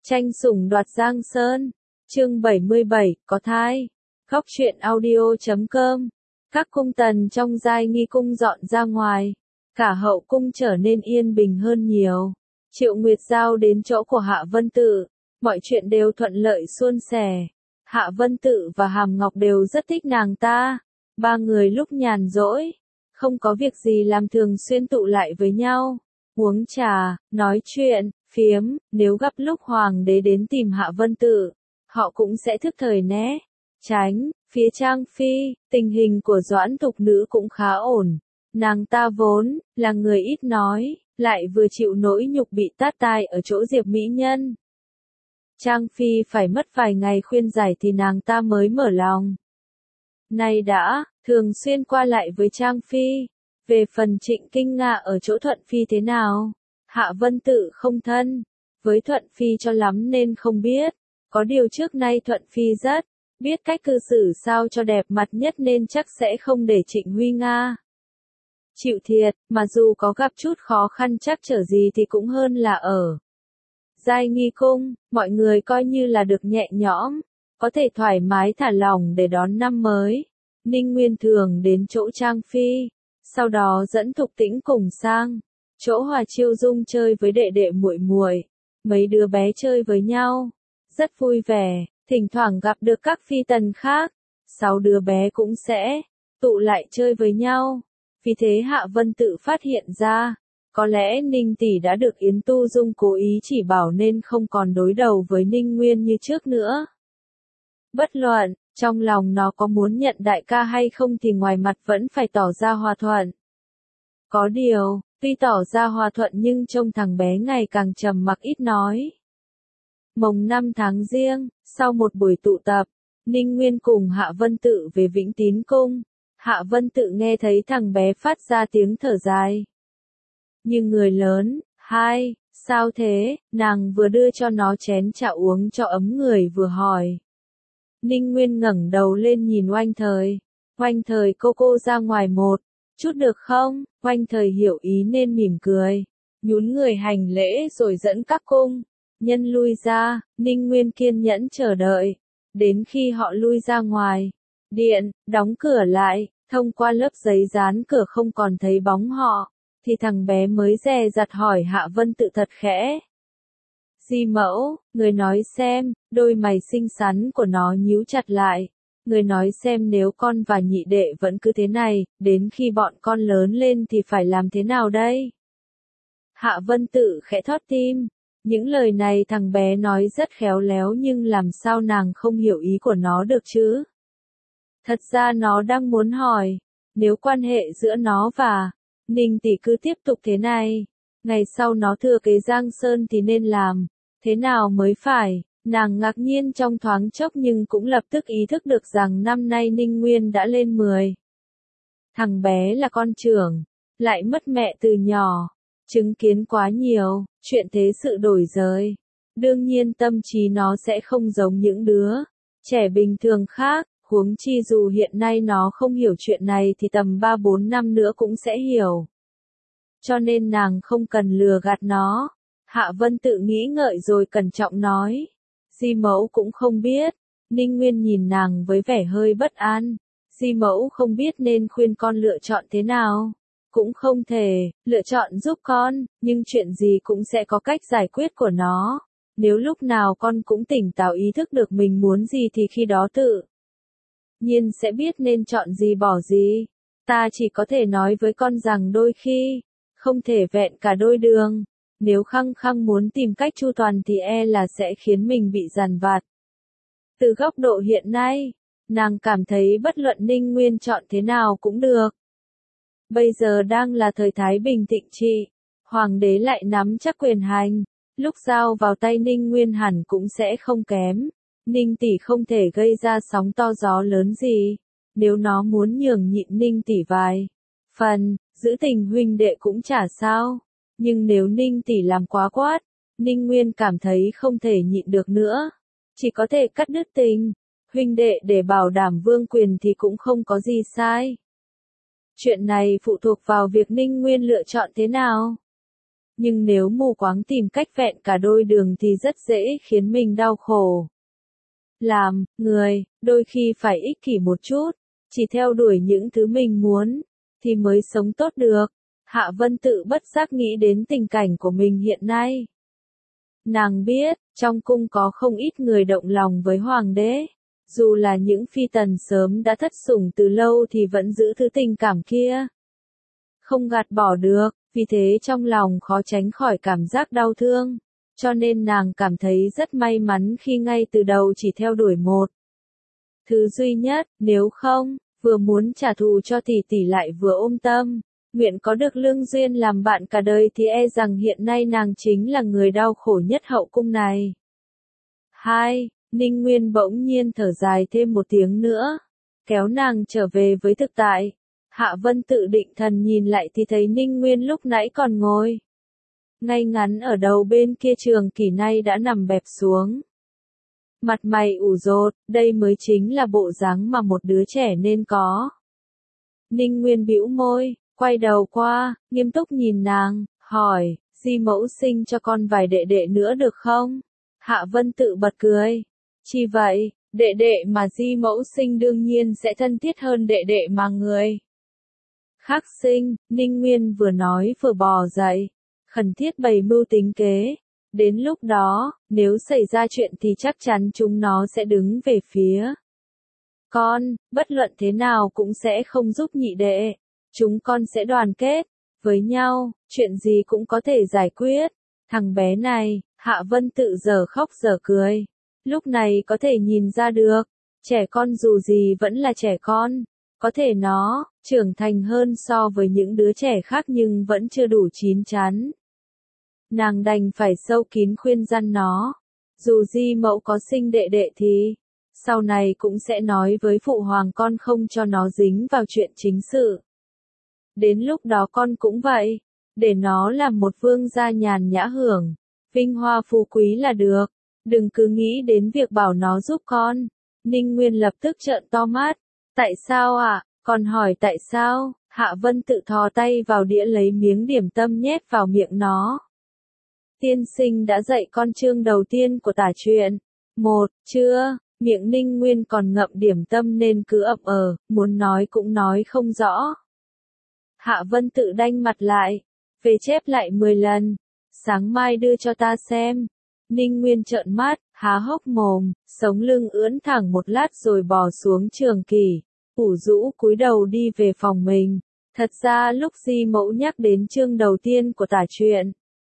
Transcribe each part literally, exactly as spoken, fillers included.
Tranh sủng đoạt Giang Sơn, chương bảy mươi bảy, có thai. Góc truyện audio chấm com. Các cung tần trong giai nghi cung dọn ra ngoài. Cả hậu cung trở nên yên bình hơn nhiều. Triệu Nguyệt giao đến chỗ của Hạ Vân Tự. Mọi chuyện đều thuận lợi suôn sẻ. Hạ Vân Tự và Hàm Ngọc đều rất thích nàng ta. Ba người lúc nhàn rỗi, không có việc gì làm thường xuyên tụ lại với nhau. Uống trà, nói chuyện, phiếm, nếu gặp lúc hoàng đế đến tìm Hạ Vân Tự, họ cũng sẽ thức thời né tránh. Phía Trang Phi, tình hình của Doãn Thục Nữ cũng khá ổn. Nàng ta vốn là người ít nói, lại vừa chịu nỗi nhục bị tát tai ở chỗ Diệp Mỹ Nhân. Trang Phi phải mất vài ngày khuyên giải thì nàng ta mới mở lòng. Nay đã, thường xuyên qua lại với Trang Phi. Về phần Trịnh Kinh Nga ở chỗ Thuận Phi thế nào, Hạ Vân Tự không thân với Thuận Phi cho lắm nên không biết. Có điều trước nay Thuận Phi rất biết cách cư xử sao cho đẹp mặt nhất nên chắc sẽ không để Trịnh Huy Nga chịu thiệt, mà dù có gặp chút khó khăn trắc trở gì thì cũng hơn là ở giai nghi cung, mọi người coi như là được nhẹ nhõm, có thể thoải mái thả lỏng để đón năm mới. Ninh Nguyên thường đến chỗ Trang Phi, sau đó dẫn Thục Tĩnh cùng sang chỗ Hòa Chiêu Dung chơi với đệ đệ muội muội. Mấy đứa bé chơi với nhau rất vui vẻ, thỉnh thoảng gặp được các phi tần khác, sáu đứa bé cũng sẽ tụ lại chơi với nhau. Vì thế Hạ Vân Tự phát hiện ra, có lẽ Ninh tỷ đã được Yến Tu Dung cố ý chỉ bảo nên không còn đối đầu với Ninh Nguyên như trước nữa. Bất luận trong lòng nó có muốn nhận đại ca hay không thì ngoài mặt vẫn phải tỏ ra hòa thuận. Có điều, tuy tỏ ra hòa thuận nhưng trông thằng bé ngày càng trầm mặc ít nói. Mồng năm tháng Giêng, sau một buổi tụ tập, Ninh Nguyên cùng Hạ Vân Tự về Vĩnh Tín Cung. Hạ Vân Tự nghe thấy thằng bé phát ra tiếng thở dài. Như người lớn, hai, sao thế, nàng vừa đưa cho nó chén trà uống cho ấm người vừa hỏi. Ninh Nguyên ngẩng đầu lên nhìn Oanh Thời. Oanh Thời cô cô ra ngoài một chút được không? Oanh Thời hiểu ý nên mỉm cười, nhún người hành lễ rồi dẫn các cung nhân lui ra. Ninh Nguyên kiên nhẫn chờ đợi, đến khi họ lui ra ngoài điện, đóng cửa lại, thông qua lớp giấy dán cửa không còn thấy bóng họ, thì thằng bé mới dè dặt hỏi Hạ Vân Tự thật khẽ. Di mẫu, người nói xem, đôi mày xinh xắn của nó nhíu chặt lại. Người nói xem nếu con và nhị đệ vẫn cứ thế này, đến khi bọn con lớn lên thì phải làm thế nào đây? Hạ Vân Tự khẽ thót tim. Những lời này thằng bé nói rất khéo léo nhưng làm sao nàng không hiểu ý của nó được chứ? Thật ra nó đang muốn hỏi, nếu quan hệ giữa nó và Ninh tỷ cứ tiếp tục thế này, ngày sau nó thừa kế Giang Sơn thì nên làm thế nào mới phải? Nàng ngạc nhiên trong thoáng chốc nhưng cũng lập tức ý thức được rằng năm nay Ninh Nguyên đã lên mười. Thằng bé là con trưởng, lại mất mẹ từ nhỏ, chứng kiến quá nhiều chuyện thế sự đổi rời. Đương nhiên tâm trí nó sẽ không giống những đứa trẻ bình thường khác, huống chi dù hiện nay nó không hiểu chuyện này thì tầm ba bốn năm nữa cũng sẽ hiểu. Cho nên nàng không cần lừa gạt nó. Hạ Vân Tự nghĩ ngợi rồi cẩn trọng nói. Di mẫu cũng không biết. Ninh Nguyên nhìn nàng với vẻ hơi bất an. Di mẫu không biết nên khuyên con lựa chọn thế nào. Cũng không thể lựa chọn giúp con, nhưng chuyện gì cũng sẽ có cách giải quyết của nó. Nếu lúc nào con cũng tỉnh táo ý thức được mình muốn gì thì khi đó tự nhiên sẽ biết nên chọn gì bỏ gì. Ta chỉ có thể nói với con rằng đôi khi không thể vẹn cả đôi đường. Nếu khăng khăng muốn tìm cách chu toàn thì e là sẽ khiến mình bị dằn vặt. Từ góc độ hiện nay, nàng cảm thấy bất luận Ninh Nguyên chọn thế nào cũng được. Bây giờ đang là thời thái bình thịnh trị, hoàng đế lại nắm chắc quyền hành, lúc giao vào tay Ninh Nguyên hẳn cũng sẽ không kém. Ninh tỷ không thể gây ra sóng to gió lớn gì, nếu nó muốn nhường nhịn Ninh tỷ vài phần, giữ tình huynh đệ cũng chả sao. Nhưng nếu Ninh tỷ làm quá quát, Ninh Nguyên cảm thấy không thể nhịn được nữa, chỉ có thể cắt đứt tình huynh đệ để bảo đảm vương quyền thì cũng không có gì sai. Chuyện này phụ thuộc vào việc Ninh Nguyên lựa chọn thế nào. nhưng nếu mù quáng tìm cách vẹn cả đôi đường thì rất dễ khiến mình đau khổ. Làm người, đôi khi phải ích kỷ một chút, chỉ theo đuổi những thứ mình muốn, thì mới sống tốt được. Hạ Vân Tự bất giác nghĩ đến tình cảnh của mình hiện nay. Nàng biết, trong cung có không ít người động lòng với hoàng đế. Dù là những phi tần sớm đã thất sủng từ lâu thì vẫn giữ thứ tình cảm kia. Không gạt bỏ được, vì thế trong lòng khó tránh khỏi cảm giác đau thương. Cho nên nàng cảm thấy rất may mắn khi ngay từ đầu chỉ theo đuổi một thứ duy nhất, nếu không, vừa muốn trả thù cho tỷ tỷ lại vừa ôm tâm, nguyện có được Lương Duyên làm bạn cả đời thì e rằng hiện nay nàng chính là người đau khổ nhất hậu cung này. hai. Ninh Nguyên bỗng nhiên thở dài thêm một tiếng nữa, kéo nàng trở về với thực tại. Hạ Vân Tự định thần nhìn lại thì thấy Ninh Nguyên lúc nãy còn ngồi ngay ngắn ở đầu bên kia trường kỷ nay đã nằm bẹp xuống. Mặt mày ủ rột, đây mới chính là bộ dáng mà một đứa trẻ nên có. Ninh Nguyên bĩu môi, quay đầu qua, nghiêm túc nhìn nàng, hỏi, Di mẫu sinh cho con vài đệ đệ nữa được không? Hạ Vân Tự bật cười. Chi vậy, đệ đệ mà Di mẫu sinh đương nhiên sẽ thân thiết hơn đệ đệ mà người khác sinh. Ninh Nguyên vừa nói vừa bò dậy, khẩn thiết bày mưu tính kế. Đến lúc đó, nếu xảy ra chuyện thì chắc chắn chúng nó sẽ đứng về phía con, bất luận thế nào cũng sẽ không giúp nhị đệ. Chúng con sẽ đoàn kết với nhau, chuyện gì cũng có thể giải quyết. Thằng bé này, Hạ Vân Tự giờ khóc giờ cười. Lúc này có thể nhìn ra được, trẻ con dù gì vẫn là trẻ con. Có thể nó trưởng thành hơn so với những đứa trẻ khác nhưng vẫn chưa đủ chín chắn. Nàng đành phải sâu kín khuyên răn nó. Dù Di mẫu có sinh đệ đệ thì sau này cũng sẽ nói với phụ hoàng con không cho nó dính vào chuyện chính sự. Đến lúc đó con cũng vậy, để nó làm một vương gia nhàn nhã hưởng vinh hoa phú quý là được, đừng cứ nghĩ đến việc bảo nó giúp con. Ninh Nguyên lập tức trợn to mắt. Tại sao ạ? À? Còn hỏi tại sao? Hạ Vân Tự thò tay vào đĩa lấy miếng điểm tâm nhét vào miệng nó. Tiên sinh đã dạy con chương đầu tiên của tả truyện. Một, chưa, miệng Ninh Nguyên còn ngậm điểm tâm nên cứ ậm ờ, muốn nói cũng nói không rõ. Hạ Vân Tự đanh mặt lại, về chép lại mười lần, sáng mai đưa cho ta xem. Ninh Nguyên trợn mắt, há hốc mồm, sống lưng ưỡn thẳng một lát rồi bò xuống trường kỷ, ủ rũ cúi đầu đi về phòng mình. Thật ra lúc Di mẫu nhắc đến chương đầu tiên của tả truyện,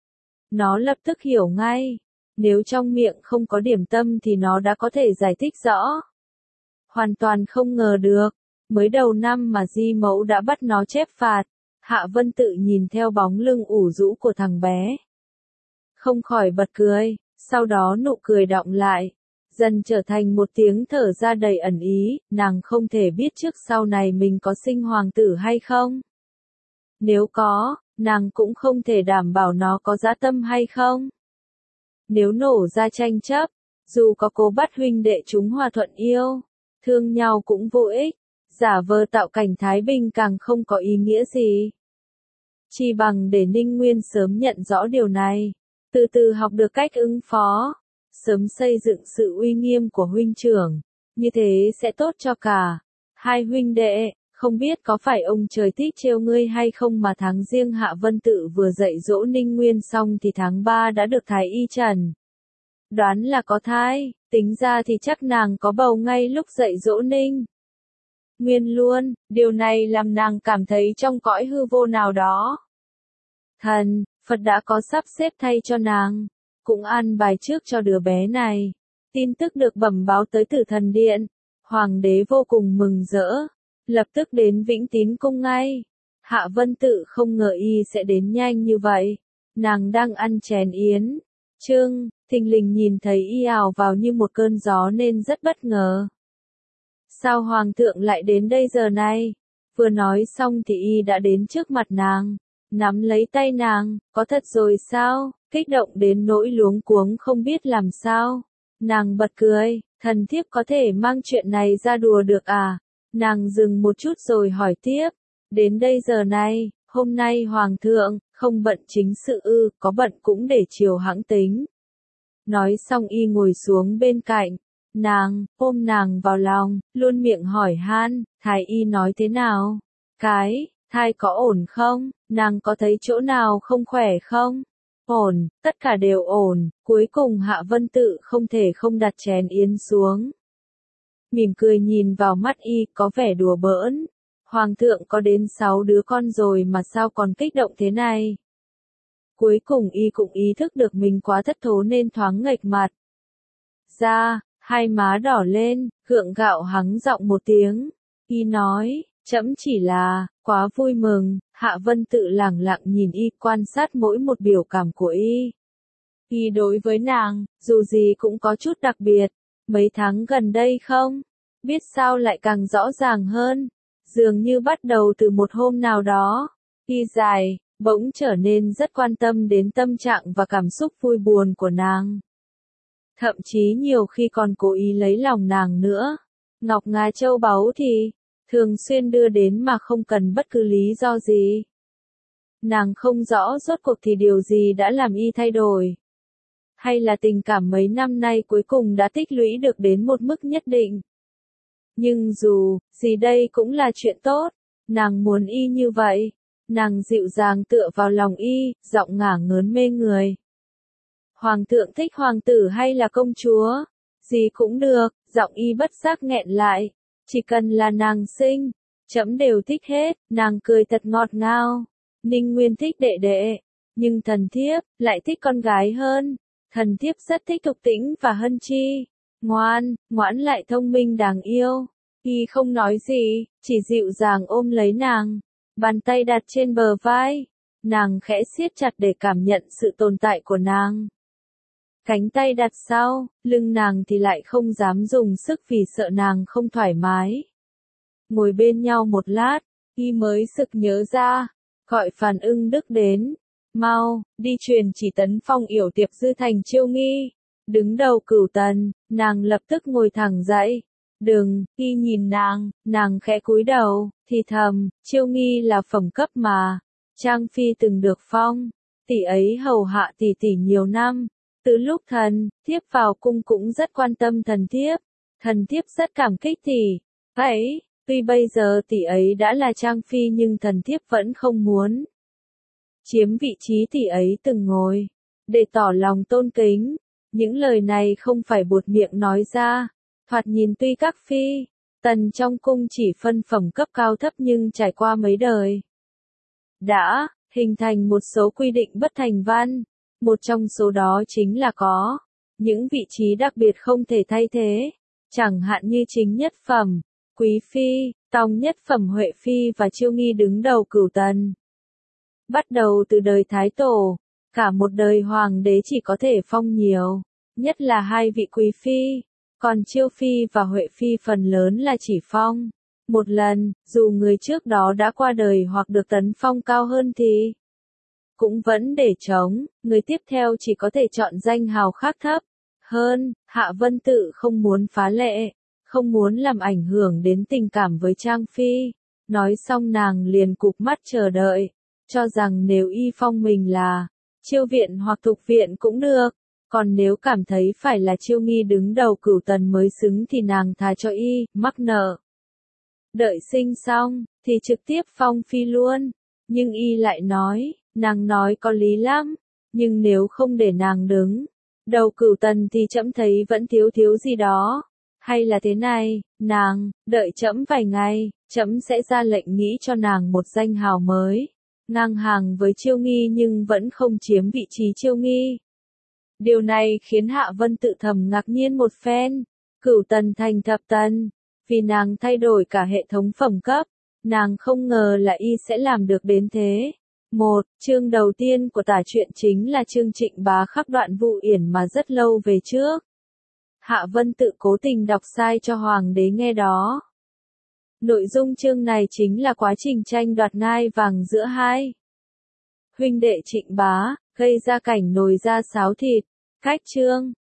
nó lập tức hiểu ngay. Nếu trong miệng không có điểm tâm thì nó đã có thể giải thích rõ. Hoàn toàn không ngờ được, mới đầu năm mà Di mẫu đã bắt nó chép phạt. Hạ Vân Tự nhìn theo bóng lưng ủ rũ của thằng bé, không khỏi bật cười, sau đó nụ cười đọng lại, dần trở thành một tiếng thở ra đầy ẩn ý. Nàng không thể biết trước sau này mình có sinh hoàng tử hay không. Nếu có, nàng cũng không thể đảm bảo nó có dã tâm hay không. Nếu nổ ra tranh chấp, dù có cố bắt huynh đệ chúng hòa thuận yêu thương nhau cũng vô ích, giả vờ tạo cảnh thái bình càng không có ý nghĩa gì. Chỉ bằng để Ninh Nguyên sớm nhận rõ điều này, từ từ học được cách ứng phó, sớm xây dựng sự uy nghiêm của huynh trưởng, như thế sẽ tốt cho cả hai huynh đệ. Không biết có phải ông trời thích trêu ngươi hay không mà tháng riêng Hạ Vân Tự vừa dạy dỗ Ninh Nguyên xong thì tháng ba đã được thái y trần đoán là có thai, tính ra thì chắc nàng có bầu ngay lúc dạy dỗ Ninh Nguyên luôn. Điều này làm nàng cảm thấy trong cõi hư vô nào đó, thần Phật đã có sắp xếp thay cho nàng, cũng an bài trước cho đứa bé này. Tin tức được bẩm báo tới Tử Thần Điện, hoàng đế vô cùng mừng rỡ, lập tức đến Vĩnh Tín cung ngay. Hạ Vân Tự không ngờ y sẽ đến nhanh như vậy. Nàng đang ăn chén yến trưng, thình lình nhìn thấy y ào vào như một cơn gió nên rất bất ngờ. Sao hoàng thượng lại đến đây giờ này? Vừa nói xong thì y đã đến trước mặt nàng, nắm lấy tay nàng. Có thật rồi sao? Kích động đến nỗi luống cuống không biết làm sao. Nàng bật cười, thần thiếp có thể mang chuyện này ra đùa được à? Nàng dừng một chút rồi hỏi tiếp, đến đây giờ này, hôm nay hoàng thượng Không bận chính sự ư, có bận cũng để chiều hãng tính. Nói xong y ngồi xuống bên cạnh, nàng, ôm nàng vào lòng, luôn miệng hỏi han, thái y nói thế nào? Cái, thai có ổn không? Nàng có thấy chỗ nào không khỏe không? Ổn, tất cả đều ổn, cuối cùng Hạ Vân Tự không thể không đặt chén yến xuống. Mỉm cười nhìn vào mắt y, có vẻ đùa bỡn. Hoàng thượng có đến sáu đứa con rồi mà sao còn kích động thế này? Cuối cùng y cũng ý thức được mình quá thất thố nên thoáng nghệch mặt ra, hai má đỏ lên, gượng gạo hắng giọng một tiếng. Y nói, trẫm chỉ là, quá vui mừng. Hạ Vân Tự lẳng lặng nhìn y, quan sát mỗi một biểu cảm của y. Y đối với nàng, dù gì cũng có chút đặc biệt. Mấy tháng gần đây không? Biết sao lại càng rõ ràng hơn. Dường như bắt đầu từ một hôm nào đó. Y dài, bỗng trở nên rất quan tâm đến tâm trạng và cảm xúc vui buồn của nàng. Thậm chí nhiều khi còn cố ý lấy lòng nàng nữa. Ngọc ngà châu báu thì thường xuyên đưa đến mà không cần bất cứ lý do gì. Nàng không rõ rốt cuộc thì điều gì đã làm y thay đổi. Hay là tình cảm mấy năm nay cuối cùng đã tích lũy được đến một mức nhất định. Nhưng dù gì đây cũng là chuyện tốt. Nàng muốn y như vậy. Nàng dịu dàng tựa vào lòng y, giọng ngả ngớn mê người. Hoàng thượng thích hoàng tử hay là công chúa? Gì cũng được, giọng y bất giác nghẹn lại. Chỉ cần là nàng xinh, trẫm đều thích hết. Nàng cười thật ngọt ngào. Ninh Nguyên thích đệ đệ, nhưng thần thiếp lại thích con gái hơn. Thần thiếp rất thích Thục Tĩnh và Hân Chi. Ngoan, ngoãn lại thông minh đáng yêu. Y không nói gì, chỉ dịu dàng ôm lấy nàng. Bàn tay đặt trên bờ vai. Nàng khẽ siết chặt để cảm nhận sự tồn tại của nàng. Cánh tay đặt sau, lưng nàng thì lại không dám dùng sức vì sợ nàng không thoải mái. Ngồi bên nhau một lát, y mới sực nhớ ra, gọi Phàn Ưng Đức đến. Mau, đi truyền chỉ Tấn Phong yểu tiệp dư thành Chiêu Nghi. Đứng đầu Cửu Tần, nàng lập tức ngồi thẳng dậy. Đừng, y nhìn nàng, nàng khẽ cúi đầu, thì thầm, Chiêu Nghi là phẩm cấp mà. Trang Phi từng được phong, tỷ ấy hầu hạ tỷ tỷ nhiều năm. Từ lúc thần thiếp vào cung cũng rất quan tâm thần thiếp. Thần thiếp rất cảm kích tỷ ấy. Tuy bây giờ tỷ ấy đã là Trang Phi nhưng thần thiếp vẫn không muốn chiếm vị trí tỷ ấy từng ngồi. Để tỏ lòng tôn kính. Những lời này không phải buột miệng nói ra. Thoạt nhìn tuy các phi tần trong cung chỉ phân phẩm cấp cao thấp nhưng trải qua mấy đời đã hình thành một số quy định bất thành văn. Một trong số đó chính là có những vị trí đặc biệt không thể thay thế. Chẳng hạn như chính nhất phẩm, quý phi, tòng nhất phẩm Huệ Phi và Chiêu Nghi đứng đầu Cửu Tần. Bắt đầu từ đời Thái Tổ, cả một đời hoàng đế chỉ có thể phong nhiều, nhất là hai vị quý phi, còn Chiêu Phi và Huệ Phi phần lớn là chỉ phong một lần, dù người trước đó đã qua đời hoặc được tấn phong cao hơn thì cũng vẫn để trống, người tiếp theo chỉ có thể chọn danh hào khác thấp hơn. Hạ Vân Tự không muốn phá lệ, không muốn làm ảnh hưởng đến tình cảm với Trang Phi. Nói xong nàng liền cụp mắt chờ đợi, cho rằng nếu y phong mình là Chiêu viện hoặc Thục viện cũng được, còn nếu cảm thấy phải là Chiêu Nghi đứng đầu Cửu Tần mới xứng thì nàng thà cho y mắc nợ. Đợi sinh xong thì trực tiếp phong phi luôn, nhưng y lại nói, nàng nói có lý lắm, nhưng nếu không để nàng đứng đầu Cửu Tần thì trẫm thấy vẫn thiếu thiếu gì đó. Hay là thế này, nàng, đợi trẫm vài ngày, trẫm sẽ ra lệnh nghĩ cho nàng một danh hào mới, ngang hàng với Chiêu Nghi nhưng vẫn không chiếm vị trí Chiêu Nghi. Điều này khiến Hạ Vân Tự thầm ngạc nhiên một phen. Cửu Tần thành thập tần, vì nàng thay đổi cả hệ thống phẩm cấp, nàng không ngờ là y sẽ làm được đến thế. Một, chương đầu tiên của tả truyện chính là chương Trịnh Bá khắc đoạn Vụ Yển mà rất lâu về trước. Hạ Vân Tự cố tình đọc sai cho hoàng đế nghe đó. Nội dung chương này chính là quá trình tranh đoạt ngai vàng giữa hai huynh đệ Trịnh Bá, gây ra cảnh nồi ra sáo thịt. Cách chương,